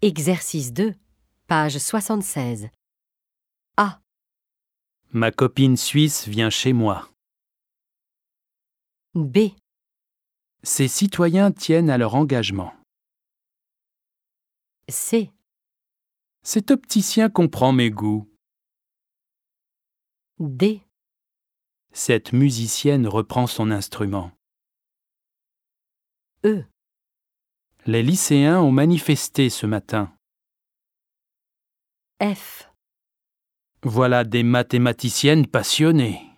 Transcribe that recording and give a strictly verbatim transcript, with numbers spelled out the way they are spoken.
Exercice deux, page soixante-seize. A. Ma copine suisse vient chez moi. B. Ces citoyens tiennent à leur engagement. C. Cet opticien comprend mes goûts. D. Cette musicienne reprend son instrument. E. Les lycéens ont manifesté ce matin. F. Voilà des mathématiciennes passionnées.